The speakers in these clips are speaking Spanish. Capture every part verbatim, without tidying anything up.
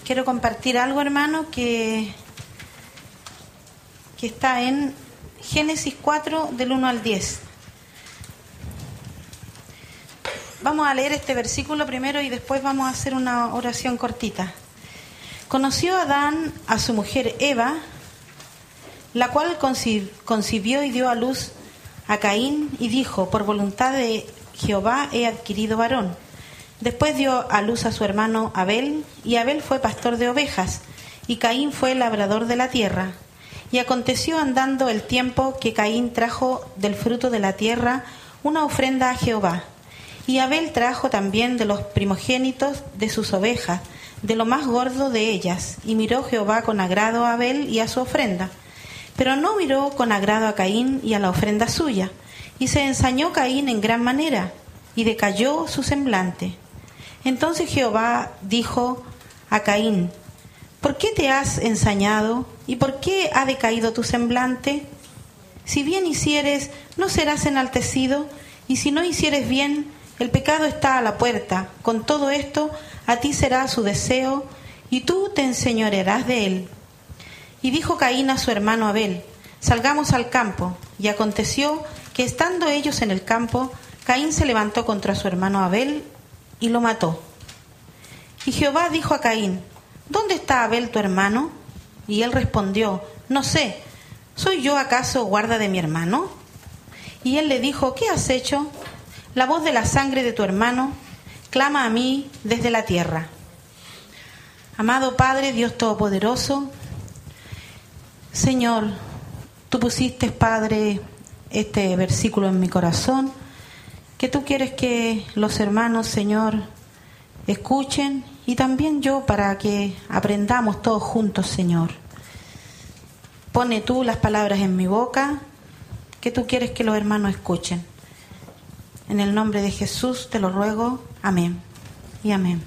quiero compartir algo, hermano, que, que está en Génesis cuatro, del uno al diez. Vamos a leer este versículo primero y después vamos a hacer una oración cortita. Conoció Adán a su mujer Eva, la cual concibió y dio a luz a Caín, y dijo: por voluntad de Jehová he adquirido varón. Después dio a luz a su hermano Abel, y Abel fue pastor de ovejas, y Caín fue labrador de la tierra. Y aconteció andando el tiempo que Caín trajo del fruto de la tierra una ofrenda a Jehová. Y Abel trajo también de los primogénitos de sus ovejas, de lo más gordo de ellas. Y miró Jehová con agrado a Abel y a su ofrenda, pero no miró con agrado a Caín y a la ofrenda suya. Y se ensañó Caín en gran manera, y decayó su semblante. Entonces Jehová dijo a Caín: ¿por qué te has ensañado? ¿Y por qué ha decaído tu semblante? Si bien hicieres, no serás enaltecido, y si no hicieres bien, el pecado está a la puerta. Con todo esto, a ti será su deseo, y tú te enseñorearás de él. Y dijo Caín a su hermano Abel: salgamos al campo. Y aconteció que, estando ellos en el campo, Caín se levantó contra su hermano Abel y lo mató. Y Jehová dijo a Caín: ¿dónde está Abel tu hermano? Y él respondió: no sé, ¿soy yo acaso guarda de mi hermano? Y él le dijo: ¿qué has hecho? La voz de la sangre de tu hermano clama a mí desde la tierra. Amado Padre, Dios Todopoderoso, Señor, tú pusiste, Padre, este versículo en mi corazón, que tú quieres que los hermanos, Señor, escuchen, y también yo, para que aprendamos todos juntos, Señor. Pone tú las palabras en mi boca, que tú quieres que los hermanos escuchen. En el nombre de Jesús te lo ruego. Amén y amén.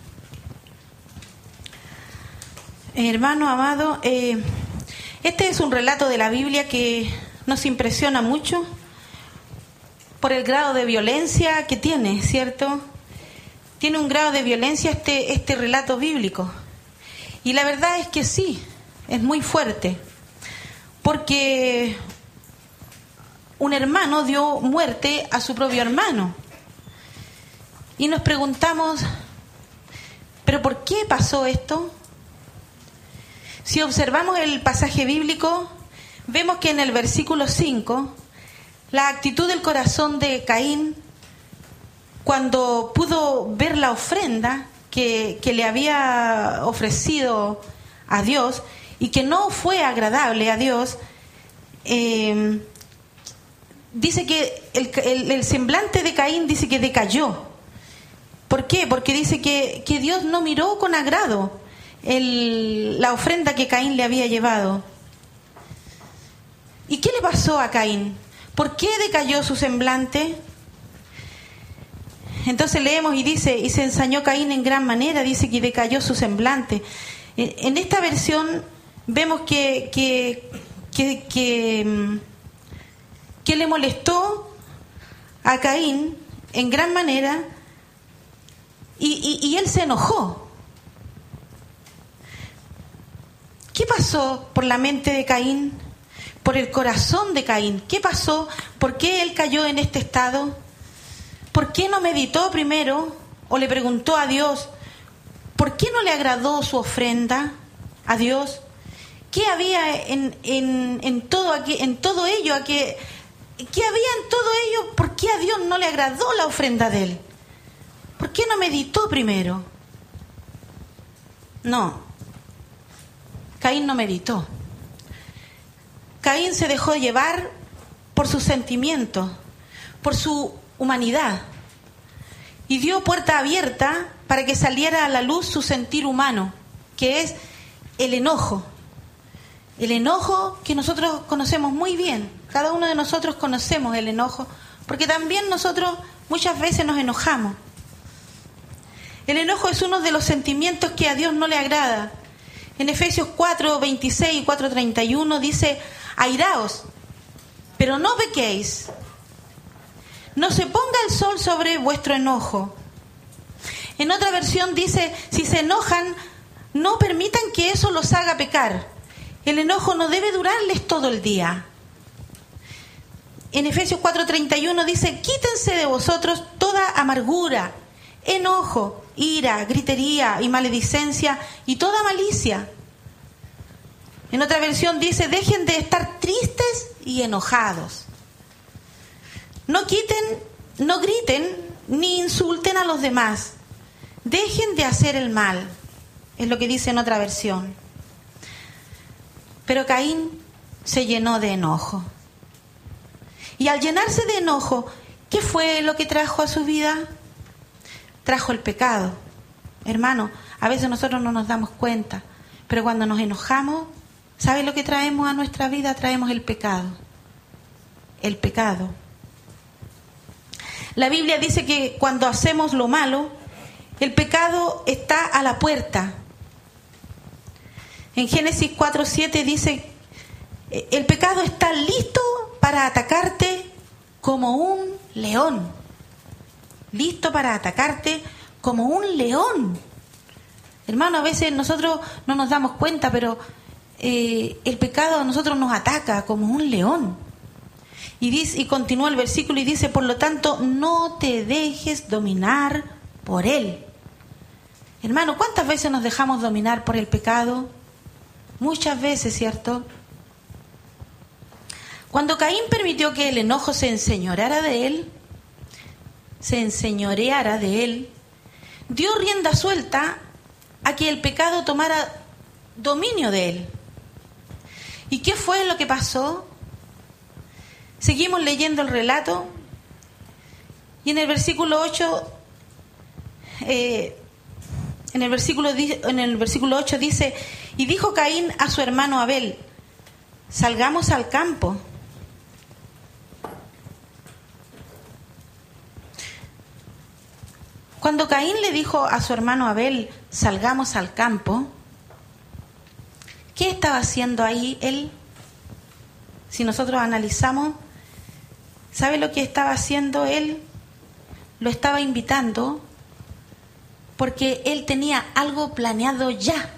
Hermano amado, eh, este es un relato de la Biblia que nos impresiona mucho por el grado de violencia que tiene, ¿cierto? Tiene un grado de violencia este, este relato bíblico. Y la verdad es que sí, es muy fuerte, porque un hermano dio muerte a su propio hermano. Y nos preguntamos, ¿pero por qué pasó esto? Si observamos el pasaje bíblico, vemos que en el versículo cinco, la actitud del corazón de Caín, cuando pudo ver la ofrenda que, que le había ofrecido a Dios y que no fue agradable a Dios, eh, dice que el, el, el semblante de Caín dice que decayó. ¿Por qué? Porque dice que, que Dios no miró con agrado el, la ofrenda que Caín le había llevado. ¿Y qué le pasó a Caín? ¿Por qué decayó su semblante? Entonces leemos y dice: y se ensañó Caín en gran manera, dice que decayó su semblante. En esta versión vemos que, que, que, que, que le molestó a Caín en gran manera y, y, y él se enojó. ¿Qué pasó por la mente de Caín? Por el corazón de Caín. ¿Qué pasó? ¿Por qué él cayó en este estado? ¿Por qué no meditó primero o le preguntó a Dios? ¿Por qué no le agradó su ofrenda a Dios? ¿Qué había en, en, en, todo, aquí, en todo ello? ¿A qué, ¿Qué había en todo ello? ¿Por qué a Dios no le agradó la ofrenda de él? ¿Por qué no meditó primero? No. Caín no meditó. Caín se dejó llevar por sus sentimientos, por su humanidad, y dio puerta abierta para que saliera a la luz su sentir humano, que es el enojo. El enojo que nosotros conocemos muy bien. Cada uno de nosotros conocemos el enojo, porque también nosotros muchas veces nos enojamos. El enojo es uno de los sentimientos que a Dios no le agrada. En Efesios cuatro, veintiséis y cuatro, treinta y uno dice: airaos, pero no pequéis. No se ponga el sol sobre vuestro enojo. En otra versión dice: si se enojan, No permitan que eso los haga pecar. El enojo no debe durarles todo el día. En Efesios cuatro treinta y uno dice, quítense de vosotros toda amargura, enojo, ira, gritería y maledicencia y toda malicia. En otra versión dice, dejen de estar tristes y enojados. No quiten, no griten ni insulten a los demás. Dejen de hacer el mal. Es lo que dice en otra versión. Pero Caín se llenó de enojo. Y al llenarse de enojo, ¿qué fue lo que trajo a su vida? Trajo el pecado. Hermano, a veces nosotros no nos damos cuenta, pero cuando nos enojamos, ¿sabe lo que traemos a nuestra vida? Traemos el pecado. El pecado. La Biblia dice que cuando hacemos lo malo, el pecado está a la puerta. En Génesis cuatro siete dice, el pecado está listo para atacarte como un león. Listo para atacarte como un león. Hermano, a veces nosotros no nos damos cuenta, pero eh, el pecado a nosotros nos ataca como un león. Y, dice, y continúa el versículo y dice, por lo tanto, no te dejes dominar por él. Hermano, ¿cuántas veces nos dejamos dominar por el pecado? Muchas veces, ¿cierto? Cuando Caín permitió que el enojo se enseñoreara de él, se enseñoreara de él, dio rienda suelta a que el pecado tomara dominio de él. ¿Y qué fue lo que pasó? Seguimos leyendo el relato y en el versículo ocho, eh, en el versículo en el versículo ocho dice, y dijo Caín a su hermano Abel, salgamos al campo. Cuando Caín le dijo a su hermano Abel, salgamos al campo, ¿qué estaba haciendo ahí él? Si nosotros analizamos, ¿sabe lo que estaba haciendo él? Lo estaba invitando porque él tenía algo planeado ya.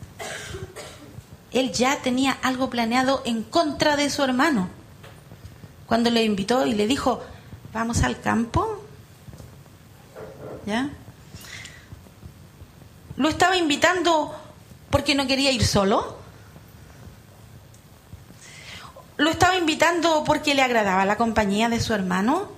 Él ya tenía algo planeado en contra de su hermano. Cuando le invitó y le dijo, vamos al campo. ¿Ya? ¿Lo estaba invitando porque no quería ir solo? ¿Lo estaba invitando porque le agradaba la compañía de su hermano?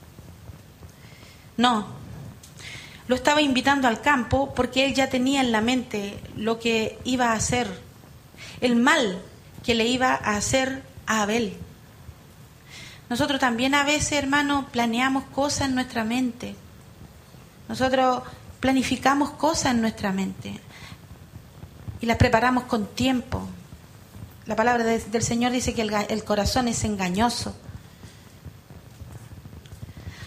No. Lo estaba invitando al campo porque él ya tenía en la mente lo que iba a hacer, el mal que le iba a hacer a Abel. Nosotros también a veces, hermano, planeamos cosas en nuestra mente. Nosotros planificamos cosas en nuestra mente y las preparamos con tiempo. La palabra de, del Señor dice que el, el corazón es engañoso.